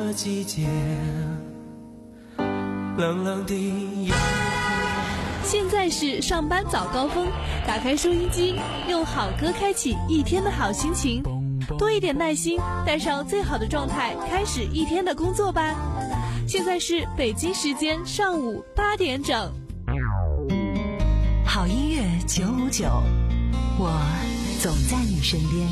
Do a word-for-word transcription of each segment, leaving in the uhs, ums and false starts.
个季节，冷冷的阳。 现在是上班早高峰，打开收音机，用好歌开启一天的好心情，多一点耐心，带上最好的状态，开始一天的工作吧。现在是北京时间上午八点整。 好音乐九五九，我总在你身边。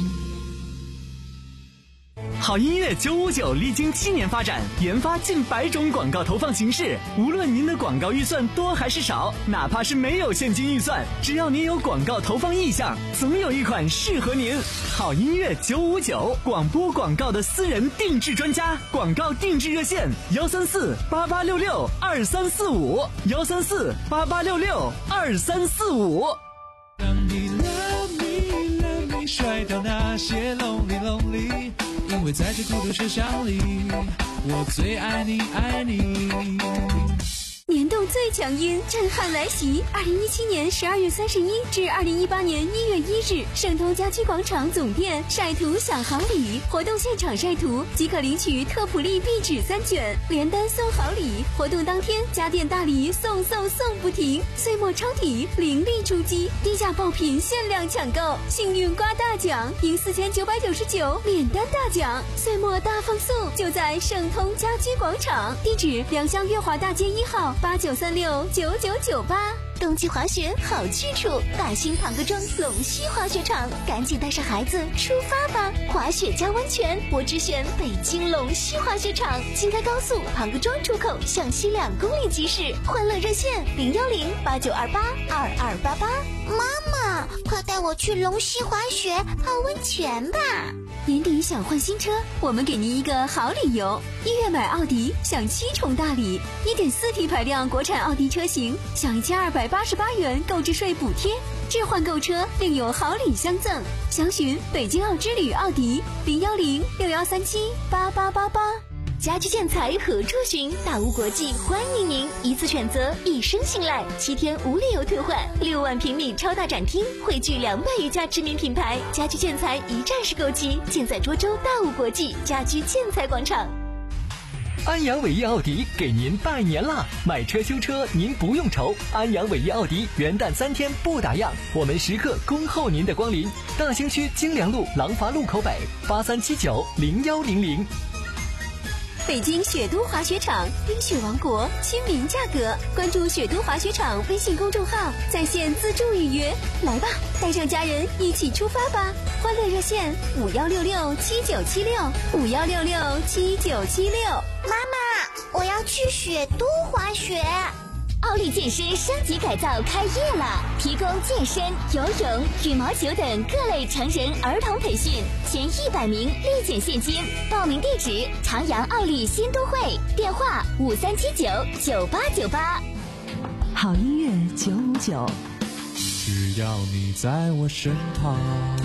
好音乐九五九历经七年发展，研发近百种广告投放形式。无论您的广告预算多还是少，哪怕是没有现金预算，只要您有广告投放意向，总有一款适合您。好音乐九五九，广播广告的私人定制专家，广告定制热线幺三四八八六六二三四五幺三四八八六六二三四五。 让你 love me love me 甩掉那些 lonely lonely，因为在这孤独车厢里，我最爱你爱你。 年度最强音震撼来袭！二零一七年十二月三十一至二零一八年一月一日，盛通家居广场总店晒图享好礼活动现场晒图即可领取特普利壁纸三卷，连单送好礼。活动当天家电大礼送送送不停，岁末抄底凌厉出击，低价爆品限量抢购，幸运刮大奖，赢四千九百九十九免单大奖，岁末大放送就在盛通家居广场，地址良乡月华大街一号八九三六九九九八。冬季滑雪好去处，大兴庞各庄龙溪滑雪场，赶紧带上孩子出发吧！滑雪加温泉，我只选北京龙溪滑雪场，京开高速庞各庄出口向西两公里即驶，欢乐热线零幺零八九二八二二八八。 妈妈，快带我去龙溪滑雪泡温泉吧！ 年底想换新车，我们给您一个好理由。一月买奥迪享七重大礼， 一点四 T 排量国产奥迪车型享一千二百八十八元购置税补贴，置换购车另有好礼相赠。详询北京奥之旅奥迪零幺零六幺三七八八八八。家居建材何处寻？大屋国际欢迎您，一次选择，一生信赖，七天无理由退换，六万平米超大展厅，汇聚两百余家知名品牌，家居建材一站式购齐，尽在涿州大屋国际家居建材广场。 安阳伟业奥迪给您拜年啦！买车修车您不用愁，安阳伟业奥迪元旦三天不打烊，我们时刻恭候您的光临。大兴区京良路廊坊路口北八三七九零幺零零。 北京雪都滑雪场，冰雪王国，亲民价格。关注雪都滑雪场微信公众号，在线自助预约。来吧，带上家人一起出发吧！欢乐热线五幺六六七九七六五幺六六七九七六。 妈妈，我要去雪都滑雪。 奥利健身升级改造开业了，提供健身、游泳、羽毛球等各类成人儿童培训，前一百名立减现金。报名地址：长阳奥利新都会，电话五三七九九八九八。 好音乐九五九， 只要你在我身旁。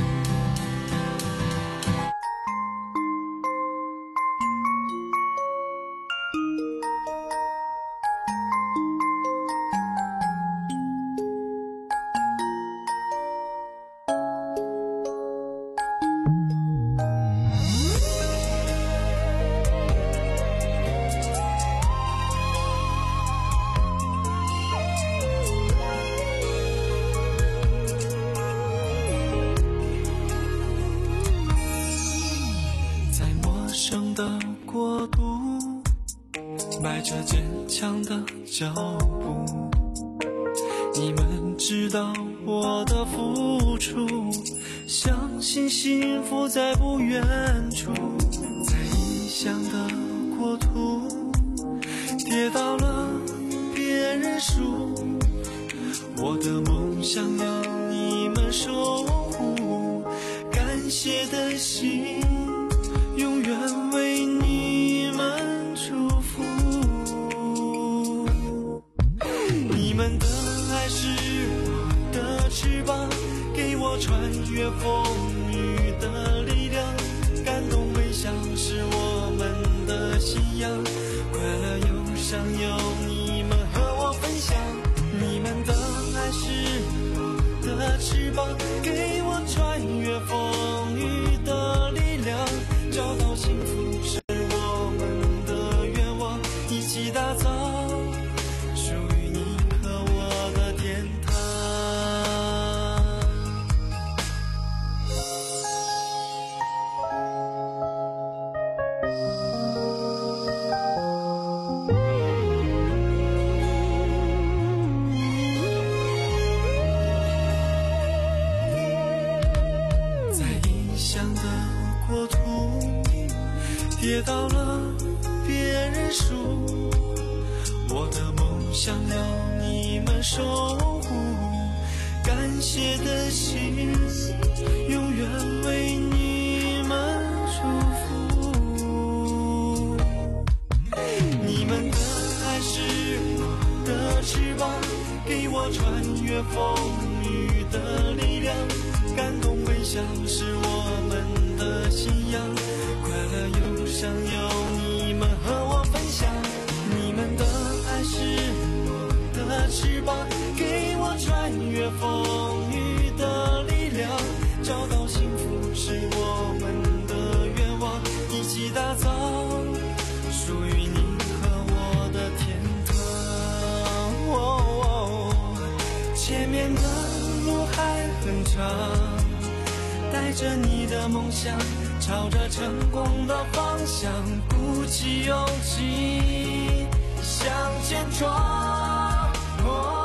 迈着坚强的脚步，你们知道我的付出，相信幸福在不远处，在异乡的国土，跌倒了别认输，我的梦想有你们守护，感谢的心永远为你们祝福。你们的爱是我的翅膀，给我穿越风雨的力量，感动微笑是我们的信仰，快乐忧伤有你们和我分享。你们的爱是我的翅膀，给我穿越风雨的力量。 写到了别人书，我的梦想要你们守护，感谢的心永远为你们祝福。你们的爱是我的翅膀，给我穿越风雨的力量，感动微笑是我们的信仰，快乐忧伤有你们和我分享。你们的爱是我的翅膀，给我穿越风雨的力量，找到幸福是我们的愿望，一起打造属于你和我的天堂。哦哦，前面的路还很长，带着你的梦想，朝着成功的方向，鼓起勇气向前闯。哦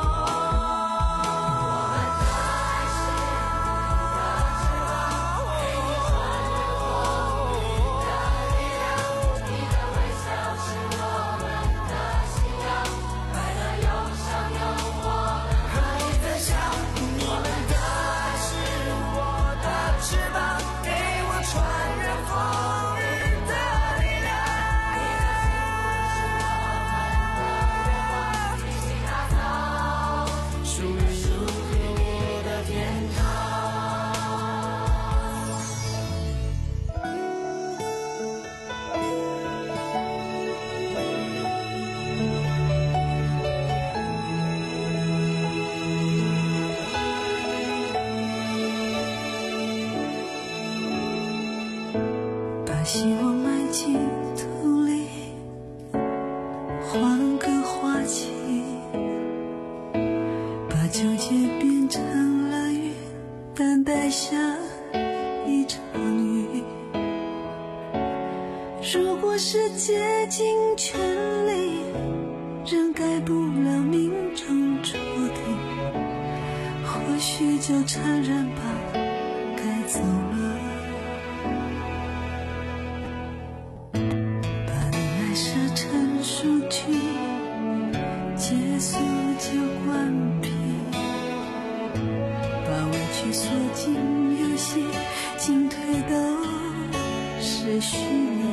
希望埋进土里，换个花期，把纠结变成了雨，等待下一场雨。如果是竭尽全力，仍改不了命中注定，或许就承认吧，该走了。数据结束就关闭，把委屈锁进游戏，进退都是虚拟。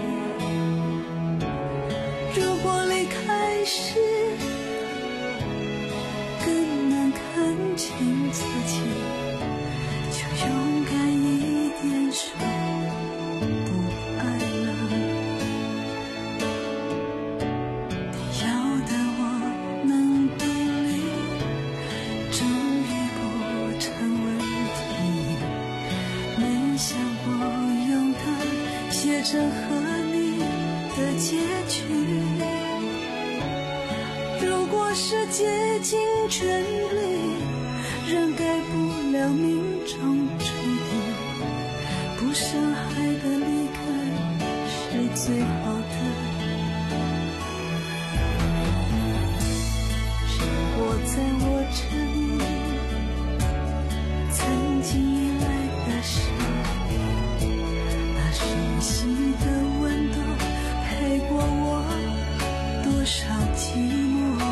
如果离开时更难看清自己，就勇敢一点说不爱了。写成和你的结局，如果是竭尽全力，仍改不了命中注定，不伤害的离开是最好的。如果在我这里曾经依赖的是熟悉的温度，陪过我多少寂寞。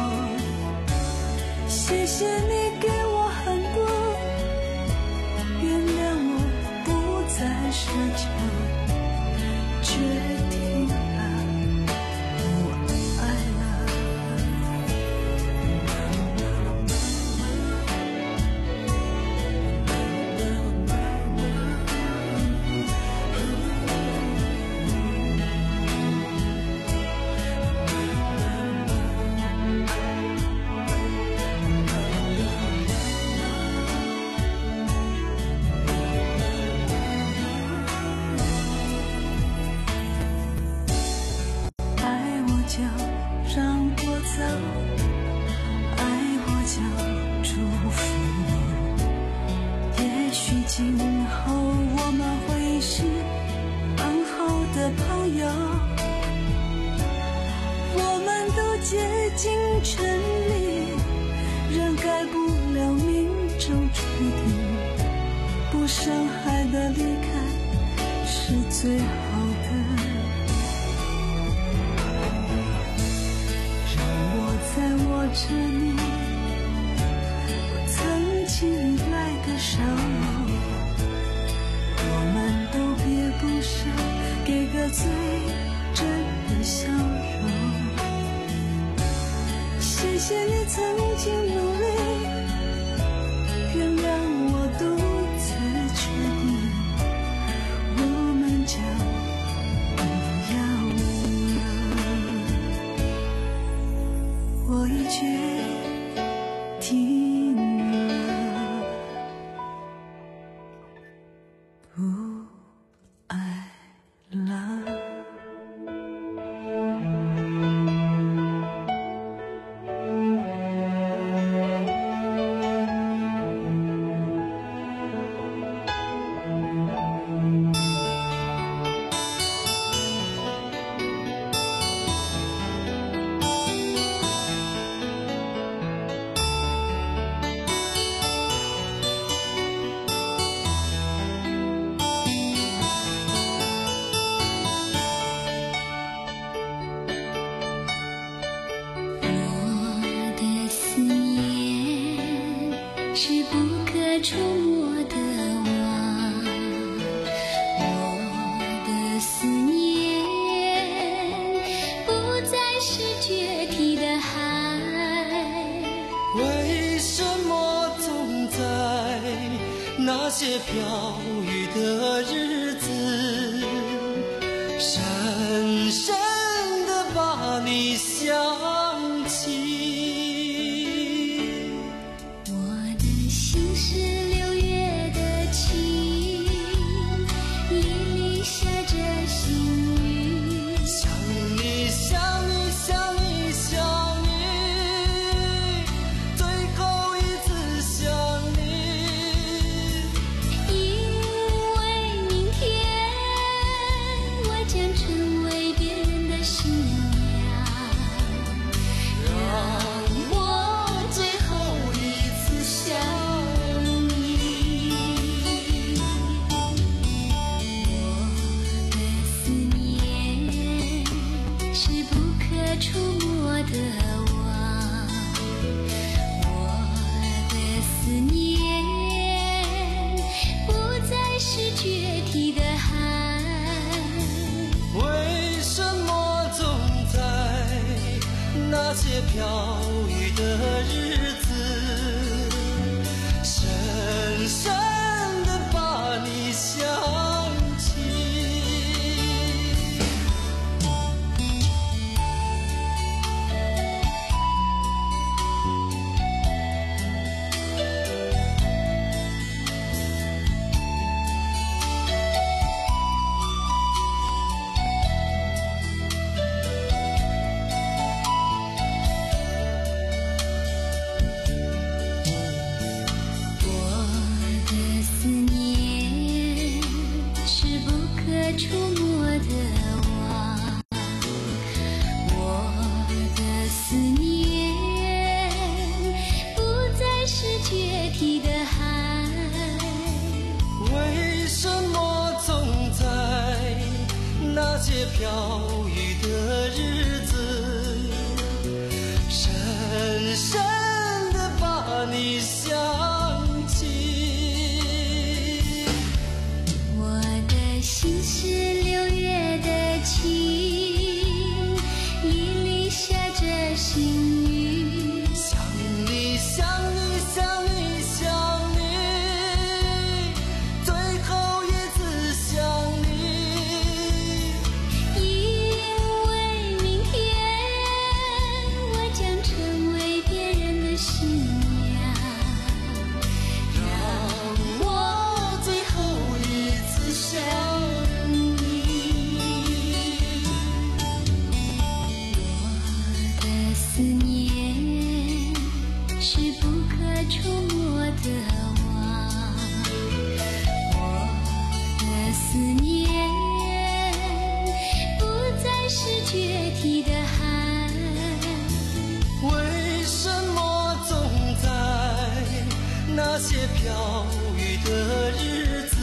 谢谢你给我很多，原谅我不再奢求，决定了不爱了。今后我们会是很好的朋友，我们都竭尽全力，仍改不了命中注定，不伤害的离开是最好的。 着你，我曾经依赖的伤口，我们都别不舍，给个最真的笑容。谢谢你曾经努力，原谅我独自决定，我们将不要了，我已决定了，不爱了。 触摸的网，我的思念不再是决堤的海。 为什么总在那些飘雨的日子，深深地把你想起？ 那些飘雨的日子，深深地把你想起。 触摸的网，我的思念不再是决堤的海。 为什么总在那些飘雨的日子，深深地把你想起？ 心是六月的晴，一粒下着星雨。 想你想你想你想你，最后一次想你。 因为明天我将成为别人的新娘， 让我最后一次想思念是不可触摸的网，我的思念不再是决堤的海。 为什么总在那些飘雨的日子，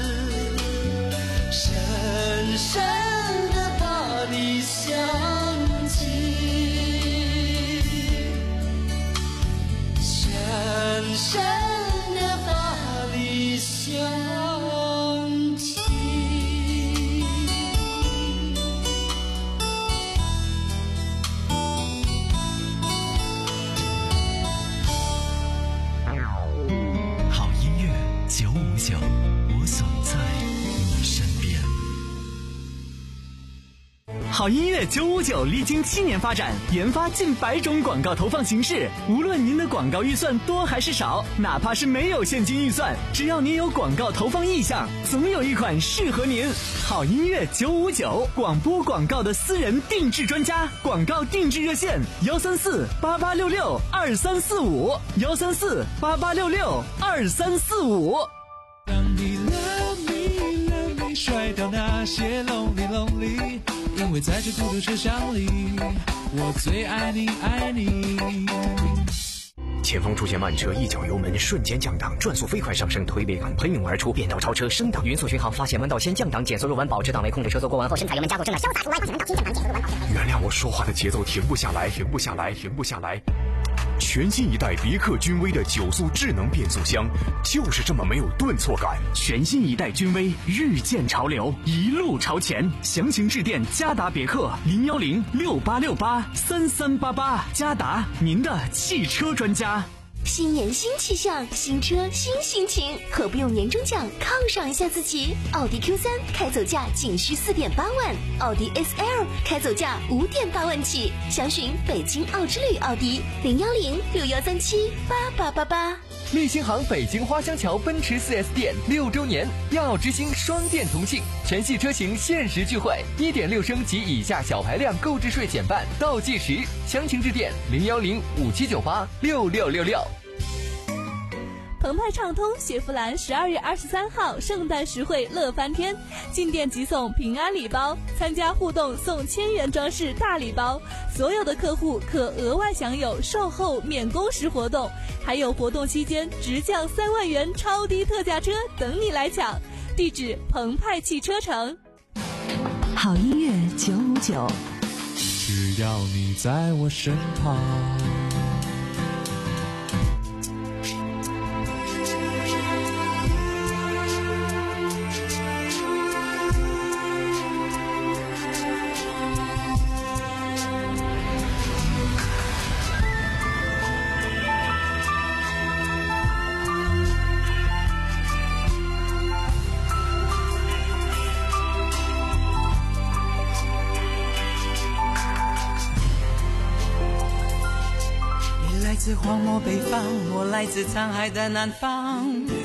深深地把你想起？ 好音乐九五九历经七年发展，研发近百种广告投放形式。无论您的广告预算多还是少，哪怕是没有现金预算，只要您有广告投放意向，总有一款适合您。好音乐九五九，广播广告的私人定制专家，广告定制热线：幺三四八八六六二三四五，幺三四八八六六二三四五。 当你 love me love me 甩掉那些 lonely lonely， 因为在这孤独车厢里，我最爱你爱你。 前方出现慢车，一脚油门瞬间降档，转速飞快上升，推背感喷涌而出，变道超车升档，匀速巡航，发现弯道先降档，减速入弯，保持档位，控制车速过弯后，深踩油门加速，正在潇洒出弯，发现弯道先降档，减速入弯，保持。原谅我说话的节奏停不下来，停不下来，停不下来。全新一代别克君威的九速智能变速箱，就是这么没有顿挫感。 全新一代君威日渐潮流，一路朝前。详情致电嘉达别克零幺零六八六八三三八八，嘉达您的汽车专家。 新年新气象，新车新心情，可不用年终奖犒赏一下自己？奥迪 Q 三 开走价仅需四点八万，奥迪 S L 开走价五点八万起。详询北京奥之旅奥迪零幺零六幺三七八八八八。 立新行北京花乡桥奔驰 四 S 店六周年耀之星双店同庆，全系车型限时聚会， 一点六 升及以下小排量购置税减半，倒计时。详情致电零幺零五七九八六六六六。 澎湃畅通雪佛兰十二月二十三号圣诞实惠乐翻天，进店即送平安礼包，参加互动送千元装饰大礼包，所有的客户可额外享有售后免工时活动，还有活动期间直降三万元超低特价车等你来抢。地址：澎湃汽车城。 好音乐九五九， 只要你在我身旁。 来自荒漠北方，我来自残骸的南方。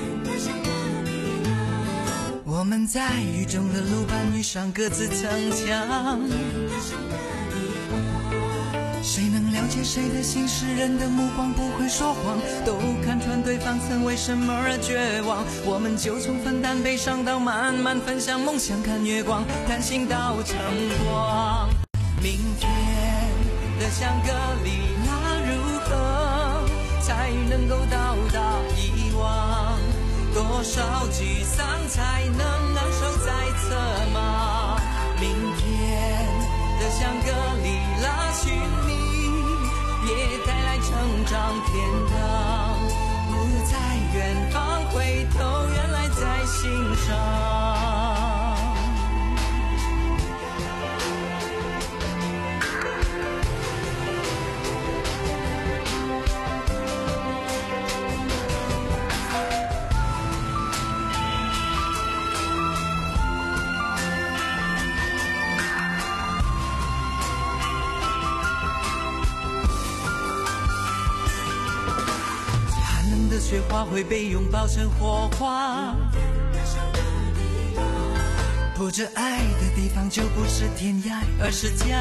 我们在雨中的路伴遇上，各自逞强。谁能了解谁的心事？人的目光不会说谎，都看穿对方曾为什么而绝望。我们就从分担悲伤到慢慢分享梦想，看月光，谈心到晨光。明天的香格里拉如何才能够到达遗忘？多少沮丧才能难受在侧吗？明天的香格里拉寻觅也带来成长天堂，不在远方，回头原来在心上。雪花会被拥抱成火花，不着爱的地方就不是天涯，而是家。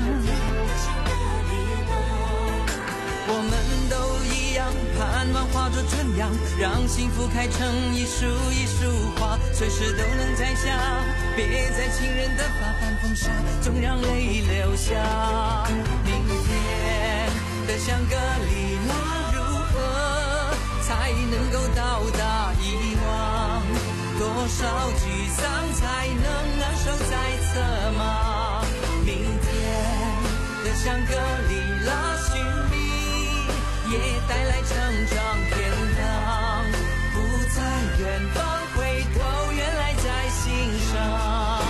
我们都一样，盼望化作春阳，让幸福开成一束一束花，随时都能摘下。别在情人的发畔风沙，总让泪流下。明天的香格里拉才能够到达遗忘，多少沮丧才能难受在侧吗？明天的香格里拉寻觅也带来成长天堂，不在远方，回头原来在心上。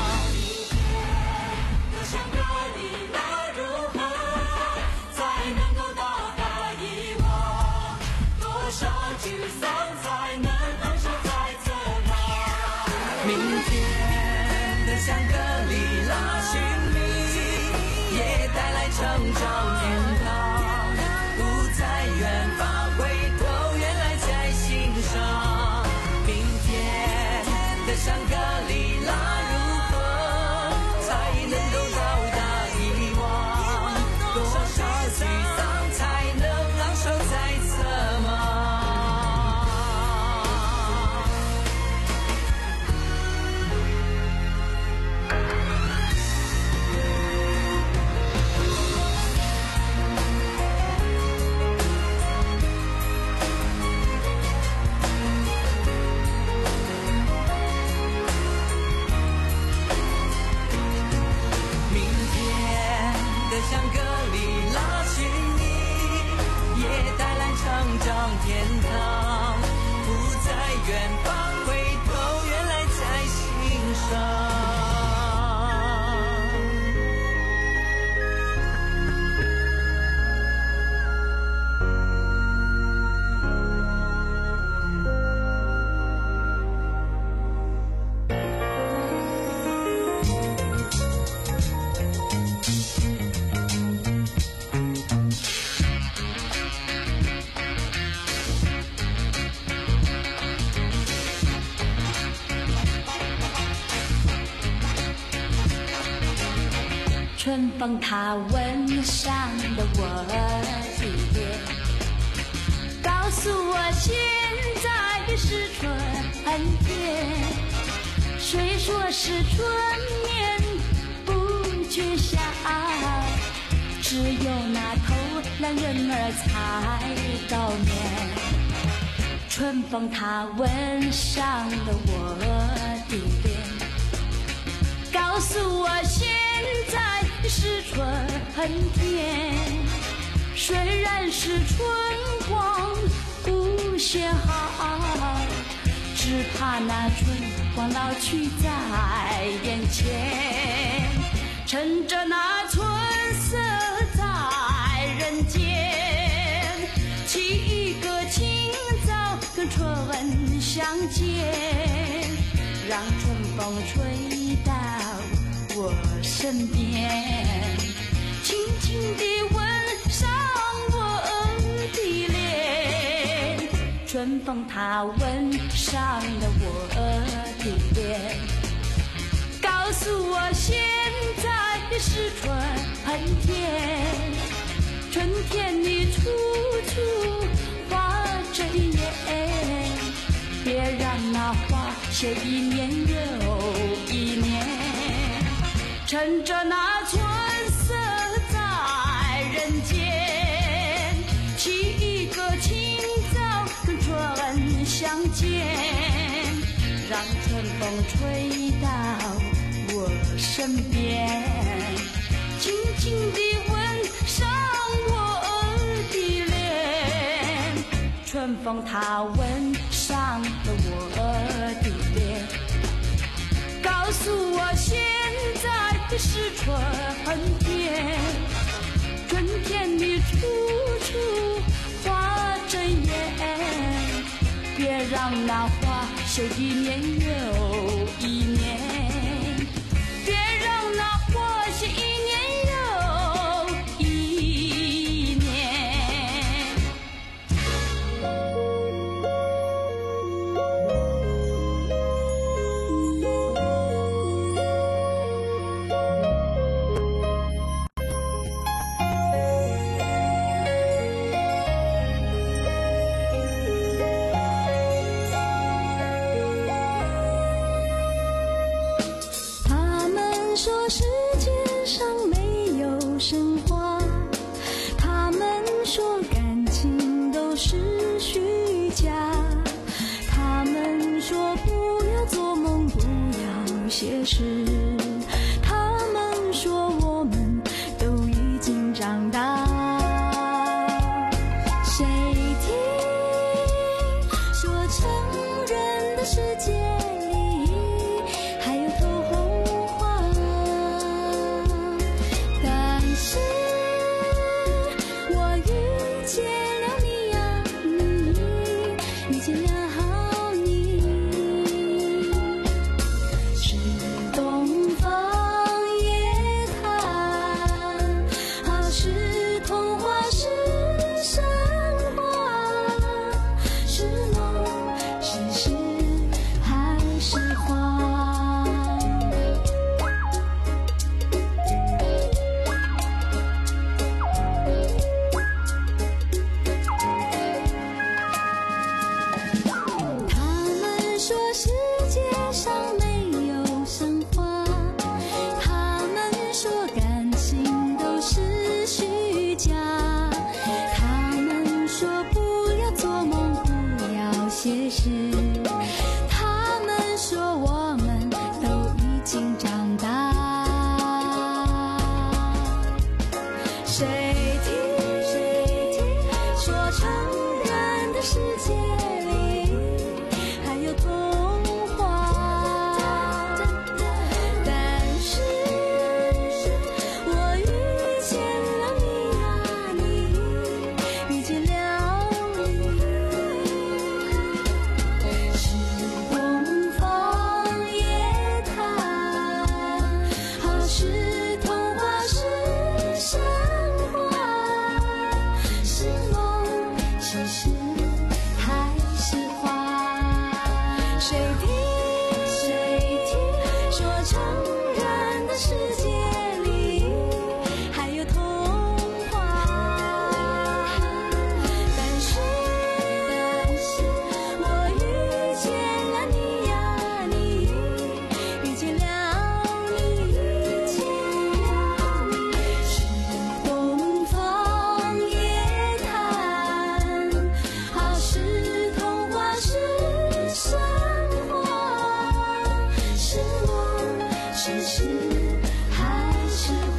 的香格里拉如何才能够到达遗忘？多少沮丧才能难受在侧吗？明天的香格里拉寻觅歌里拉起你，也带来成长天堂，不在远方，回头原来在心上。 春风它吻上了我的脸，告诉我现在是春天。虽说是春眠不觉晓，只有那偷懒人儿才高眠。春风它吻上了我的脸，告诉我现在是春天，虽然是春光无限好，只怕那春光老去在眼前。趁着那春色在人间，起一个清早跟春相见，让春风吹到我身边，轻轻地吻上我的脸。春风它吻上了我的脸，告诉我现在是春天。春天里处处花争艳，别让那花谢一年又一年。趁着那春色在人间，起一个清早跟春相见，让春风吹到我身边，轻轻地吻上我的脸。春风它吻上了我的脸，告诉我现在是春天。春天里处处花争艳，别让那花谢一年又一年，别让那花谢一年又一年。 说世界上没有神话，他们说感情都是虚假，他们说不要做梦，不要写诗，他们说我们都已经长大。谁听说成人的世界里还有头红花，但是我遇见谁听说成人的世界里还有童话，但是我遇见了你啊，你遇见了你，是东方夜谭，好是童话是神话，是梦是诗还是画，谁听谁听说成人的世界里还有童话，但是但是我遇见了你呀，你遇见了你，是东方夜谭，好是童话是神话，是梦是诗还是画。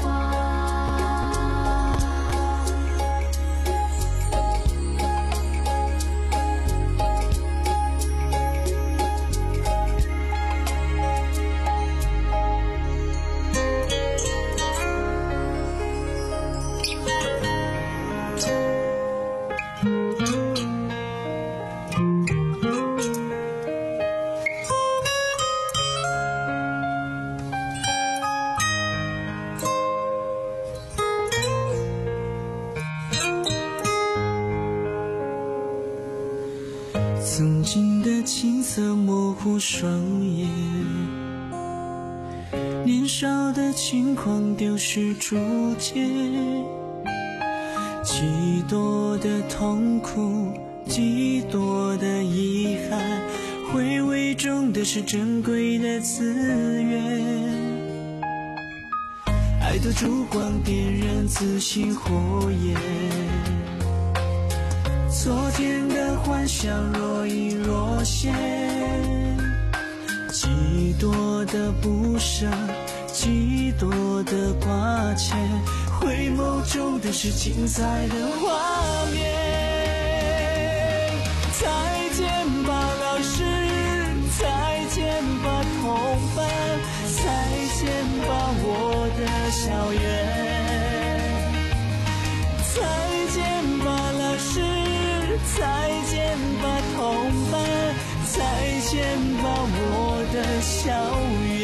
曾经的青涩模糊双眼，年少的轻狂丢失逐渐，几多的痛苦，几多的遗憾，回味中的是珍贵的资源。爱的烛光点燃自信火焰，昨天的幻想若隐若现，几多的不舍，几多的挂牵，回眸中的是精彩的画面。再见吧老师，再见吧同伴，再见吧我的校园，再见吧老师，再见吧同伴，再见吧我的校园。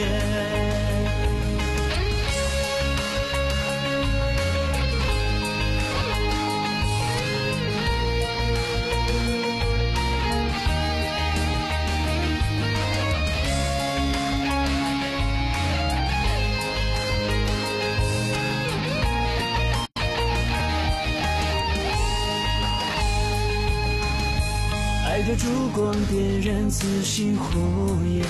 爱的烛光点燃自信火焰，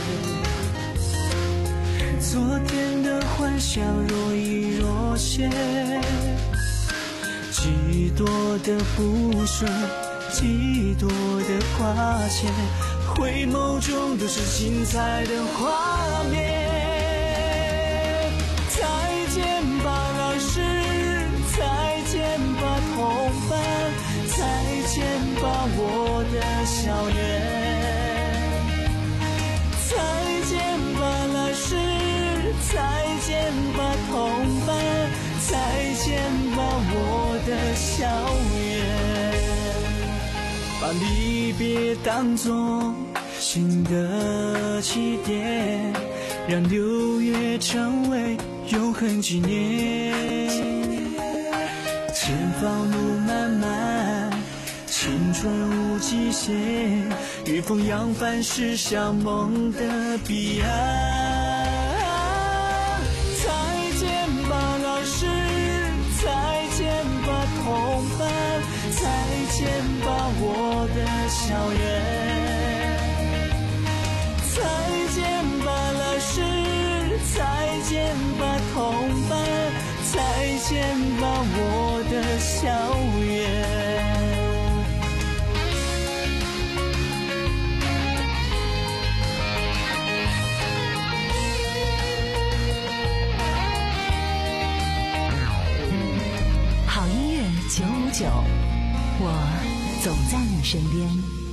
昨天的幻想若隐若现，几多的不舍，几多的挂牵，回眸中都是精彩的画面。再见吧老师，再见吧同伴，再见吧我的校园，再见吧老师，再见吧同伴，再见吧我的校园。把离别当作新的起点，让六月成为永恒纪念。前方路漫漫，青春无极限，与风扬帆驶向梦的彼岸。再见吧老师，再见吧同伴，再见吧我的校园，再见吧老师，再见吧同伴，再见吧我的校园。 好九五九，我总在你身边。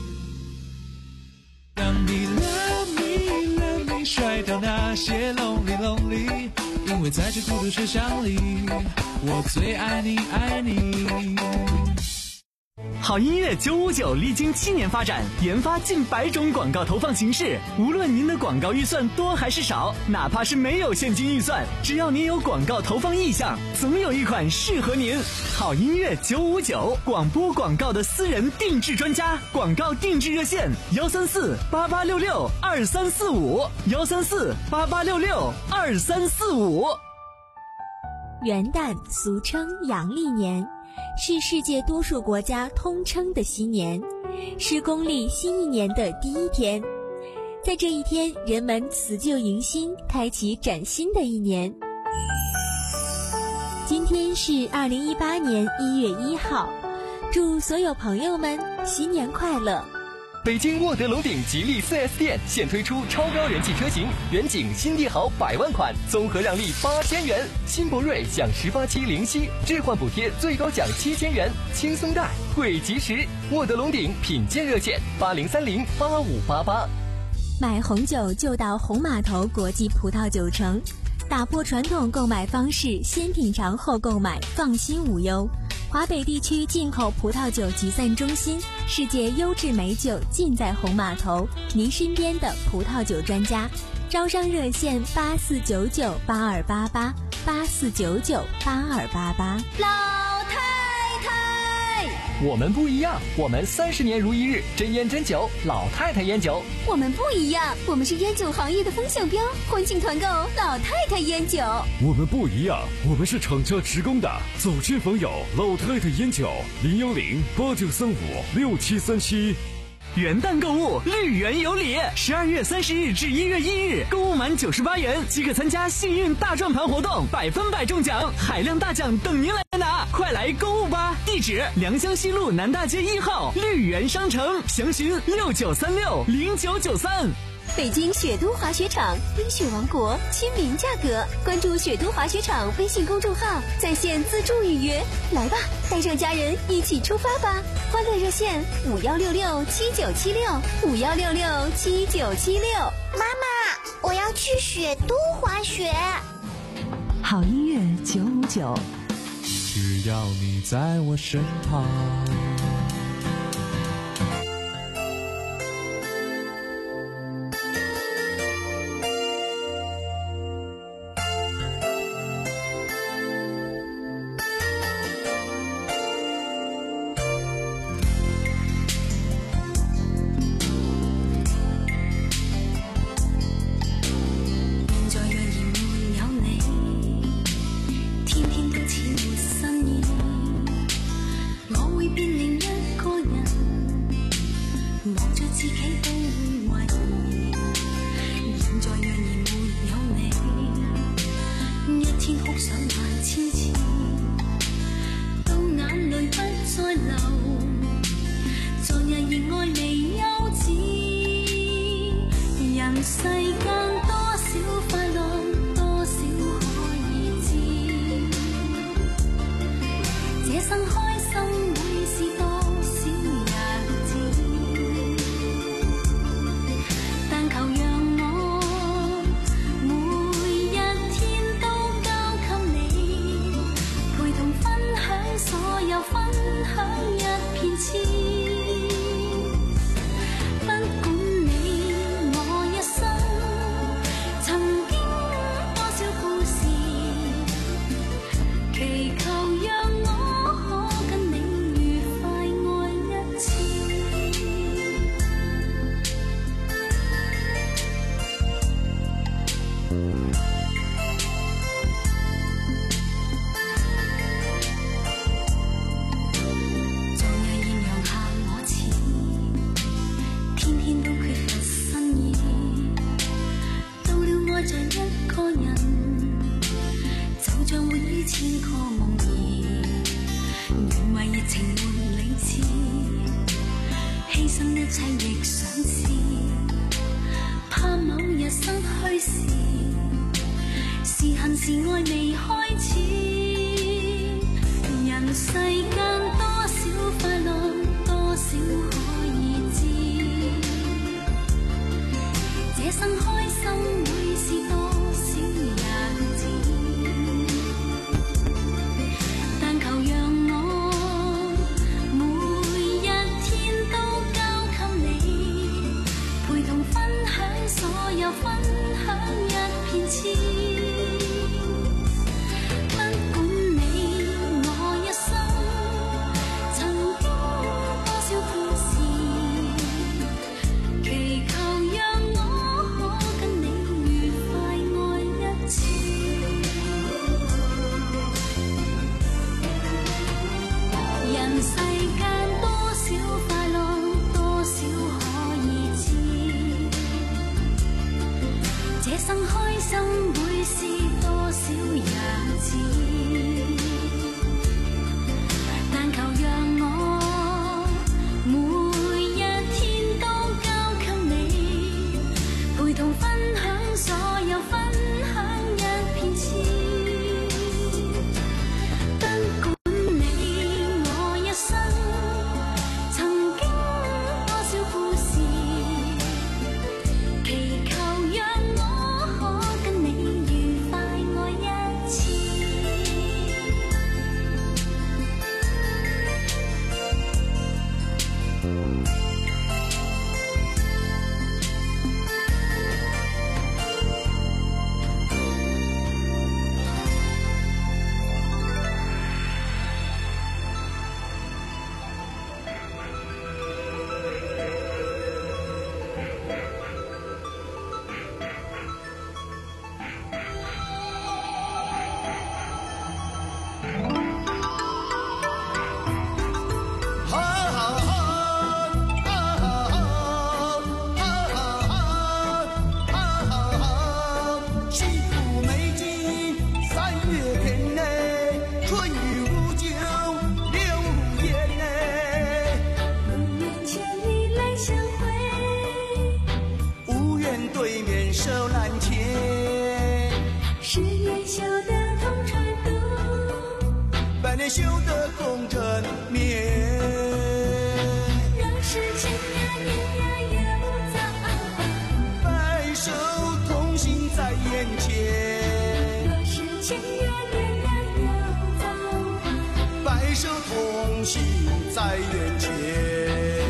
让你 love me love me 甩掉那些 lonely lonely， 因为在这孤独车厢里，我最爱你爱你。 好音乐九五九历经七年发展，研发近百种广告投放形式。无论您的广告预算多还是少，哪怕是没有现金预算，只要您有广告投放意向，总有一款适合您。好音乐九五九，广播广告的私人定制专家，广告定制热线：幺三四八八六六二三四五，幺三四八八六六二三四五。 元旦俗称阳历年，是世界多数国家通称的新年，是公历新一年的第一天。在这一天，人们辞旧迎新，开启崭新的一年。今天是二零一八年一月一号，祝所有朋友们新年快乐。 北京沃德龙鼎吉利 四 S 店现推出超高人气车型远景新帝豪百万款，综合让利八千元；新博瑞享十八期零息置换补贴，最高奖七千元，轻松贷惠及时。沃德龙鼎品鉴热线：八零三零八五八八。 买红酒就到红码头国际葡萄酒城，打破传统购买方式，先品尝后购买，放心无忧。华北地区进口葡萄酒集散中心，世界优质美酒尽在红码头，您身边的葡萄酒专家。招商热线：八四九九八二八八，八四九九八二八八。 老太太， 我们不一样，我们三十年如一日，真烟真酒，老太太烟酒。 我们不一样，我们是烟酒行业的风向标，欢庆团购老太太烟酒。 我们不一样，我们是厂家职工的，走亲访友老太太烟酒，零幺零八九三五六七三七。 元旦购物绿源有礼，十二月三十日至一月一日，购物满九十八元即可参加幸运大转盘活动，百分百中奖，海量大奖等您来拿，快来购物吧！地址：良乡西路南大街一号绿源商城，详询六九三六零九九三。 北京雪都滑雪场，冰雪王国，亲民价格。关注雪都滑雪场微信公众号，在线自助预约。来吧，带上家人一起出发吧！欢乐热线：五幺六六七九七六，五幺六六七九七六。 妈妈，我要去雪都滑雪。 好音乐九五九， 只要你在我身旁。 世間多少快樂，多少可以知，這生開心會是多少日子，但求讓我每一天都交給你，陪同分享所有，分享一片痴。是恨是愛未開始，人世間得共枕眠。 让世间呀年呀又早， 白首同行在眼前。 让世间呀年呀又早， 白首同行在眼前。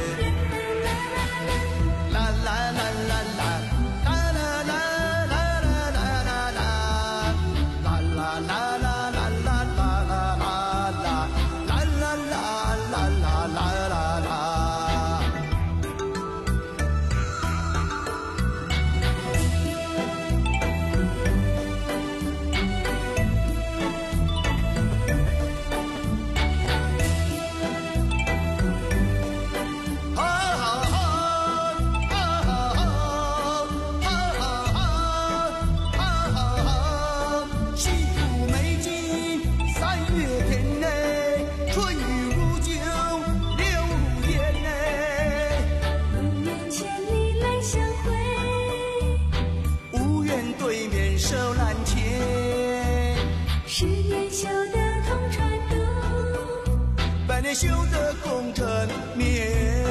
修得共枕眠。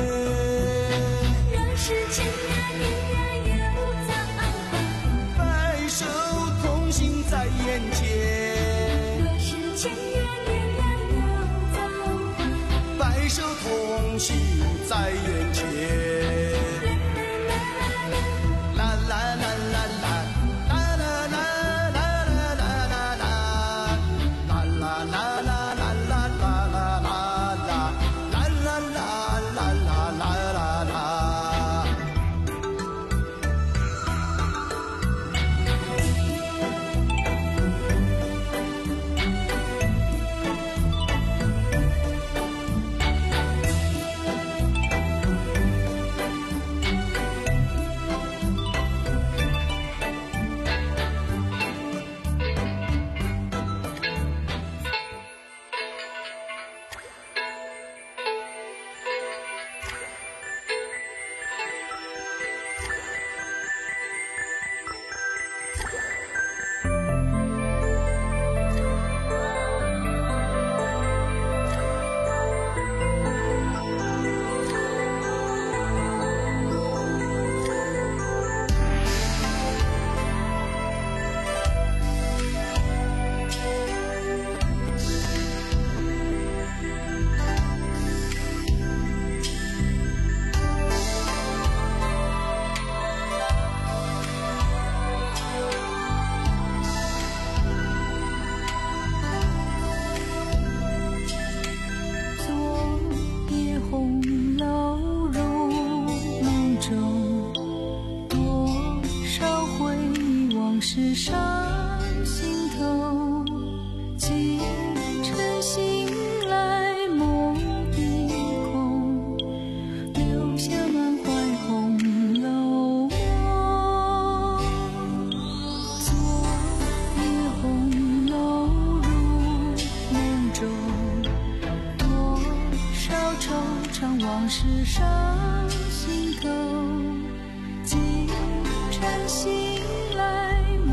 让世间呀年呀又早， 白首同行在眼前。 让世间呀年呀又早， 白首同行在眼前。啦啦啦啦啦。 世上心头，几晨醒来梦一空，留下满怀红楼梦。昨夜红楼入梦中，多少惆怅往事上心头，几晨醒来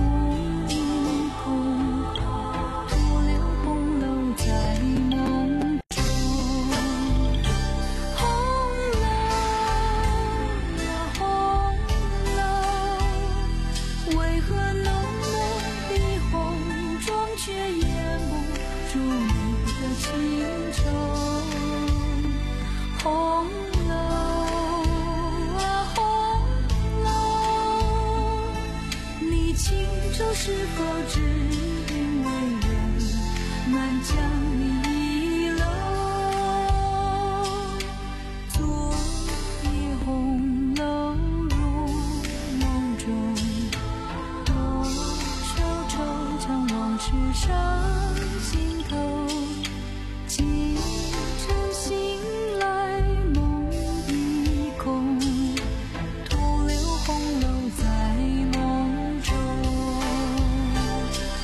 是否只因为人难将你遗漏？昨夜红楼入梦中，多少惆怅往事上心头，几晨醒来梦一空，徒留红楼在梦中。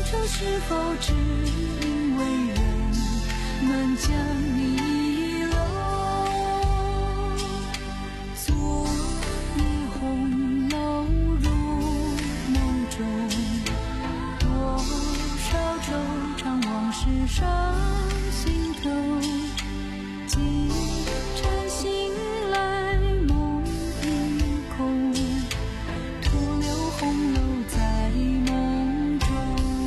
诚是否只因为人们将你遗漏？昨夜红楼入梦中，多少惆怅往事上心头。今晨醒来梦已空，徒留红楼在梦中。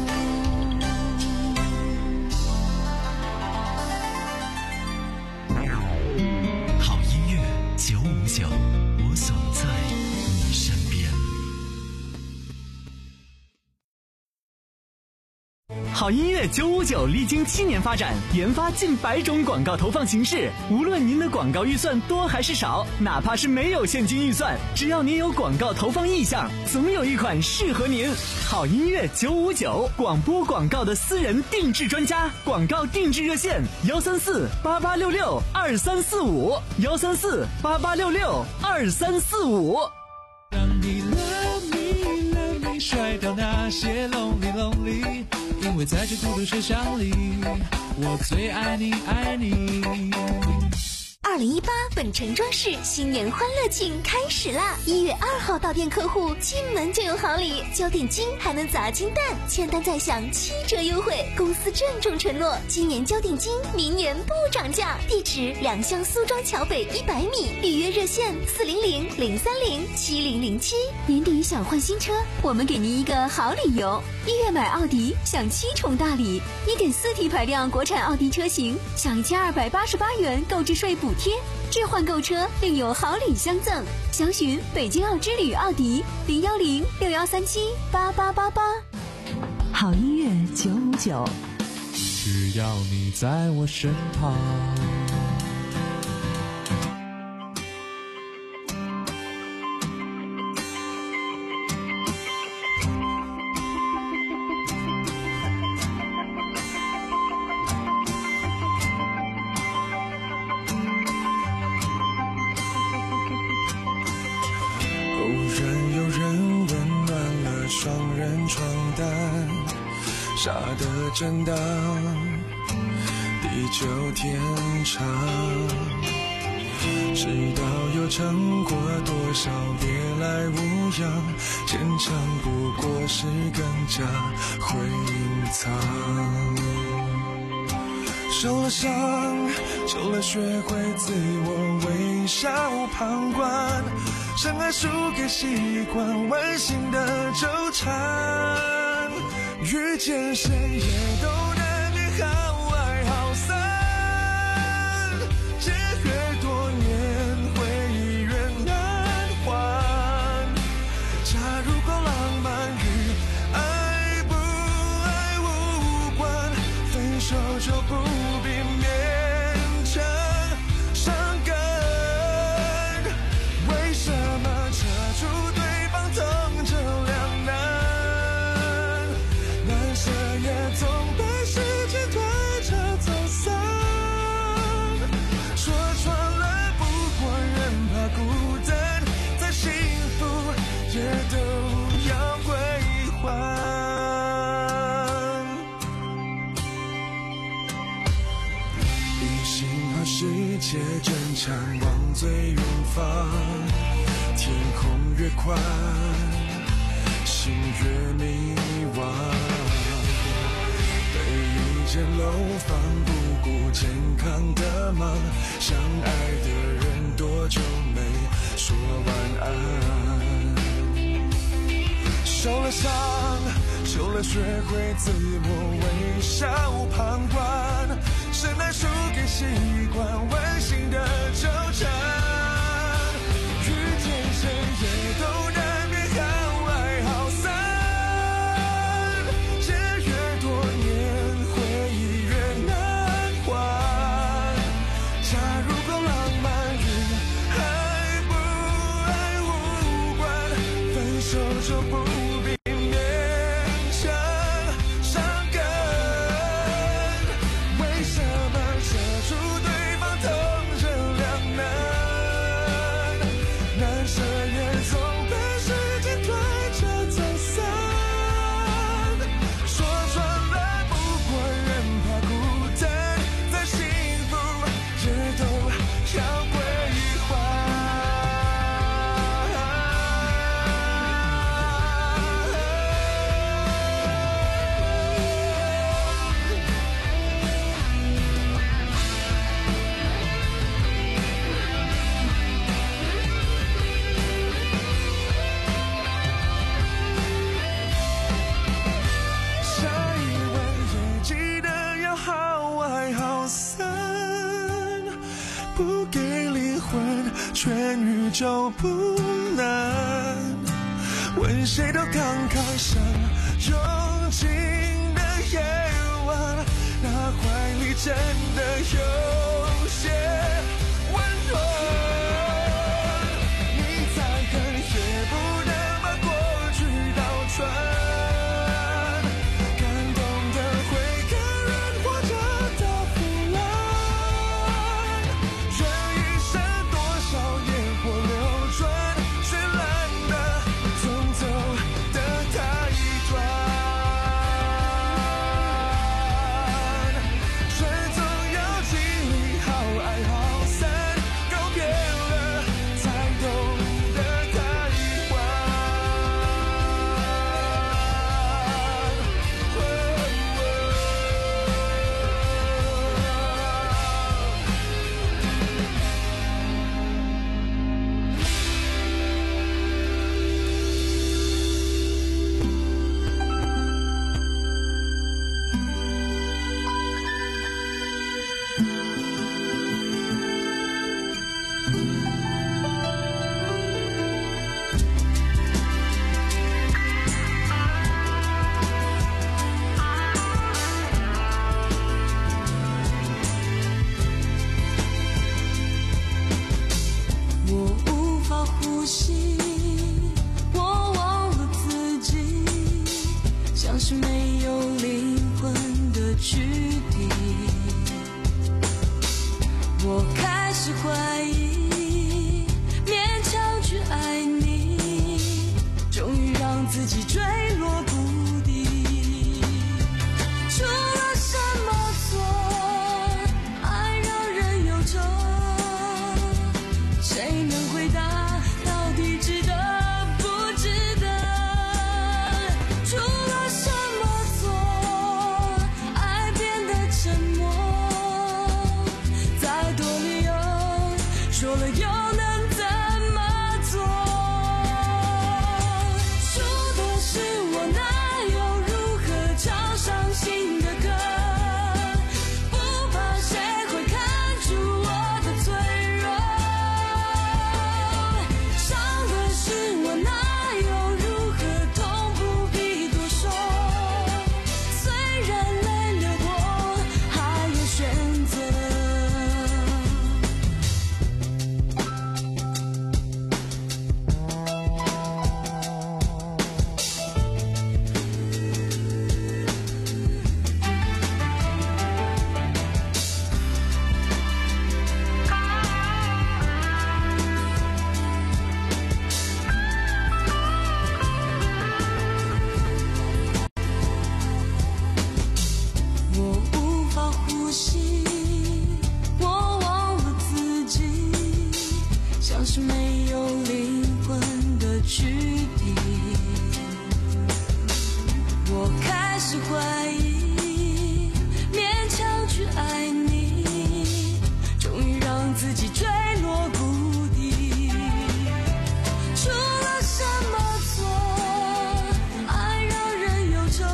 好音乐九五九，我总在你身边。 好音乐九五九历经七年发展，研发近百种广告投放形式。无论您的广告预算多还是少，哪怕是没有现金预算，只要您有广告投放意向，总有一款适合您。好音乐九五九，广播广告的私人定制专家，广告定制热线幺三四八八六六二三四五幺三四八八六六二三四五。 让你 love me love me 甩掉那些 lonely lonely， 因为在这孤独车厢里，我最爱你爱你。 二零一八本城装饰新年欢乐庆开始啦！一月二号到店客户进门就有好礼，交定金还能砸金蛋，签单再享七折优惠。公司郑重承诺，今年交定金，明年不涨价。地址：两巷苏庄桥北一百米，预约热线四零零零三零七零零七。年底想换新车，我们给您一个好理由。一月买奥迪享七重大礼， 一点四 T 排量国产奥迪车型享一千二百八十八元购置税补贴，置换购车另有好礼相赠。详询北京奥之旅奥迪零幺零六幺三七八八八八。 好音乐九五九， 只要你在我身旁。 傻得真当，地久天长。世道又尝过多少别来无恙，坚强不过是更加会隐藏。受了伤，受了学会自我微笑旁观，深爱输给习惯，温馨的纠缠。遇见谁也都难免好爱好散，借越多年回忆越难还。假如够浪漫与爱不爱无关，分手就不必勉强伤感。为什么遮住对方痛着两难？也总被时间推着走散，说穿了不过人怕孤单，再幸福也都要归还。理性和世界争抢，往最远方，天空越宽，心越迷惘。一间楼房不顾健康的忙，相爱的人多久没说晚安？受了伤，受了学会自我微笑旁观，深爱输给习惯，温馨的纠缠。遇见谁也都难免好爱好散，借越多年就不必勉强伤感。为什么遮住对方痛着两难？ 就不难，问谁都感慨像融进的夜晚，那怀里真的有些温暖。你再恨也不能把过去倒转，感动的会感人，活着的腐烂，人一生多少烟火流转，绚烂的总走得太短，人总要经历好爱好散，告别了才懂得太晚。 我无法呼吸，我忘了自己，像是没有灵魂的躯体。我开始怀疑，勉强去爱你，终于让自己坠落谷底。出了什么错，爱让人忧愁？谁能回答到底值得不值得？出了什么错，爱变得沉默？再多理由，说了又能怎么做？输的是我，哪有如何唱伤心的歌？不怕谁会看出我的脆弱，伤的是我，哪有如何痛不必多说。虽然泪流过，还有选择。我无法呼吸，我忘了自己，像是没有灵魂的躯体。我开始怀疑，勉强去爱你，终于让自己坠落谷底。出了什么错，爱让人忧愁？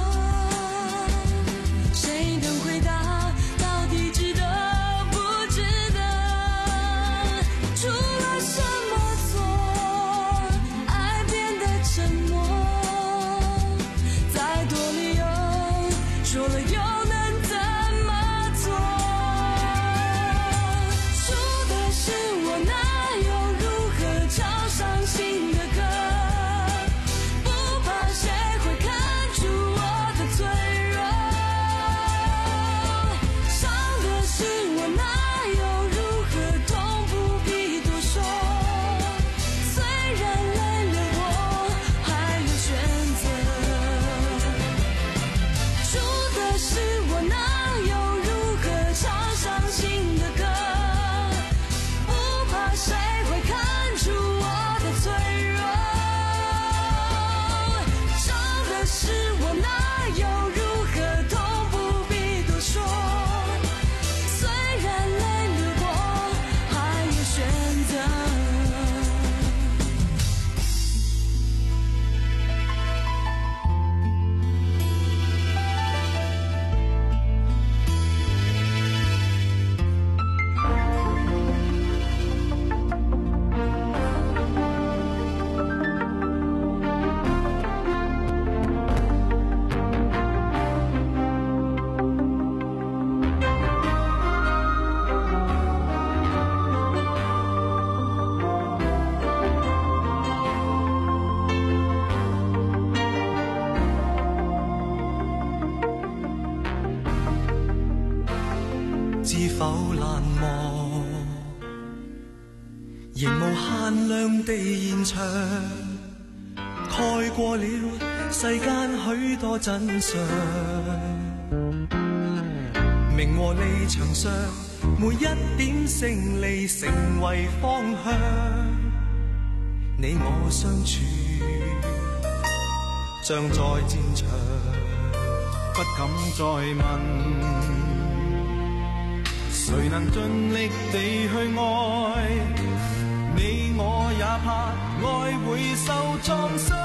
谁能回答到底值得不值得？出了什么错，爱变得沉默？再多理由，说了又能怎么做？输的是我，哪有如何唱伤心的歌？不怕谁会看出我的脆弱，伤的是我，哪有如何痛不必多说。虽然泪流过，还有选择。输的是我，哪有如何唱伤心的歌？不怕谁会看出我的脆弱，伤的是我，哪有如何痛不必多说。虽然泪流过，还有选择。 否難忘？仍無限量地延長，蓋過了世間許多真相。名和利場上，每一點勝利成為方向。你我相處，像在戰場， 不敢再問，誰能盡力地去愛？你我也怕愛會受創傷，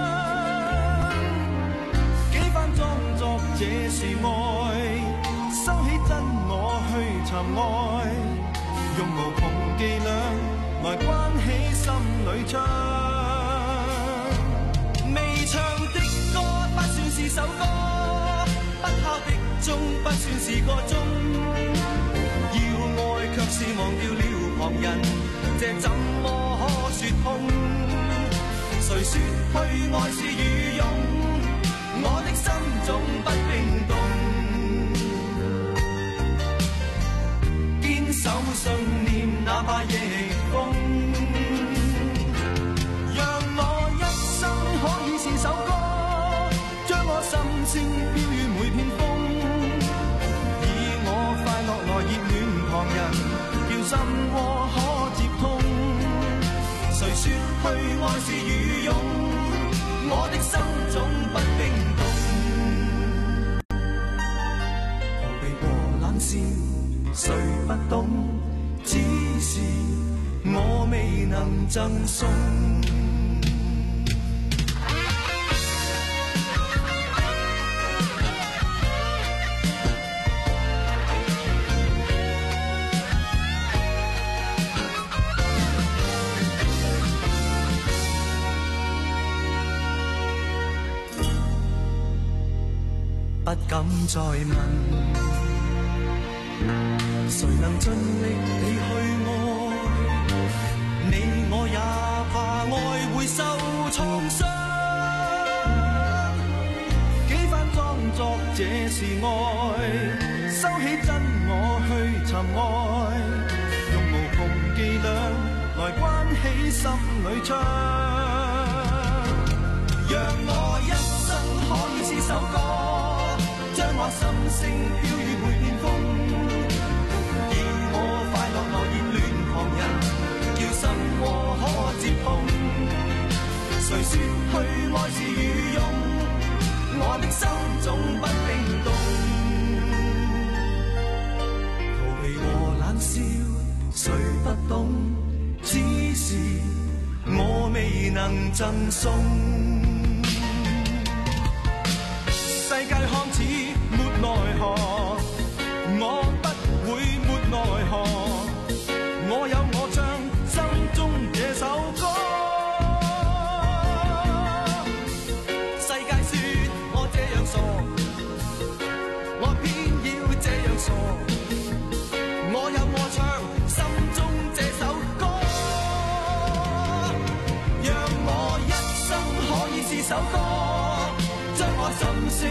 幾番裝作這是愛，收起真我去尋愛，用無窮伎倆來關起心裏窗。未唱的歌不算是首歌，不敲的鐘不算是個鐘，要愛卻是忘掉了旁人。這怎麼可說通？誰說去愛是雨湧？我的心總不冰凍，堅守信念，哪怕逆風。讓我一生可以是首歌，將我心聲飄於每片風，以我快樂來熱暖旁人，叫心窩可接通。誰說去愛是雨湧？我的心總不冰凍。逃避和冷笑，誰不懂？只是我未能贈送。不敢再問，誰能盡力地去愛？你我也怕愛會受創傷，幾番裝作這是愛，收起真我去尋愛，用無窮伎倆來關起心裏窗。讓我一生可以是首歌，將我心聲飄於每片風，以我快樂來熱暖旁人，叫心窩可接通。誰說去愛是雨湧？我的心總不冰凍。逃避和冷笑，誰不懂？只是我未能贈送。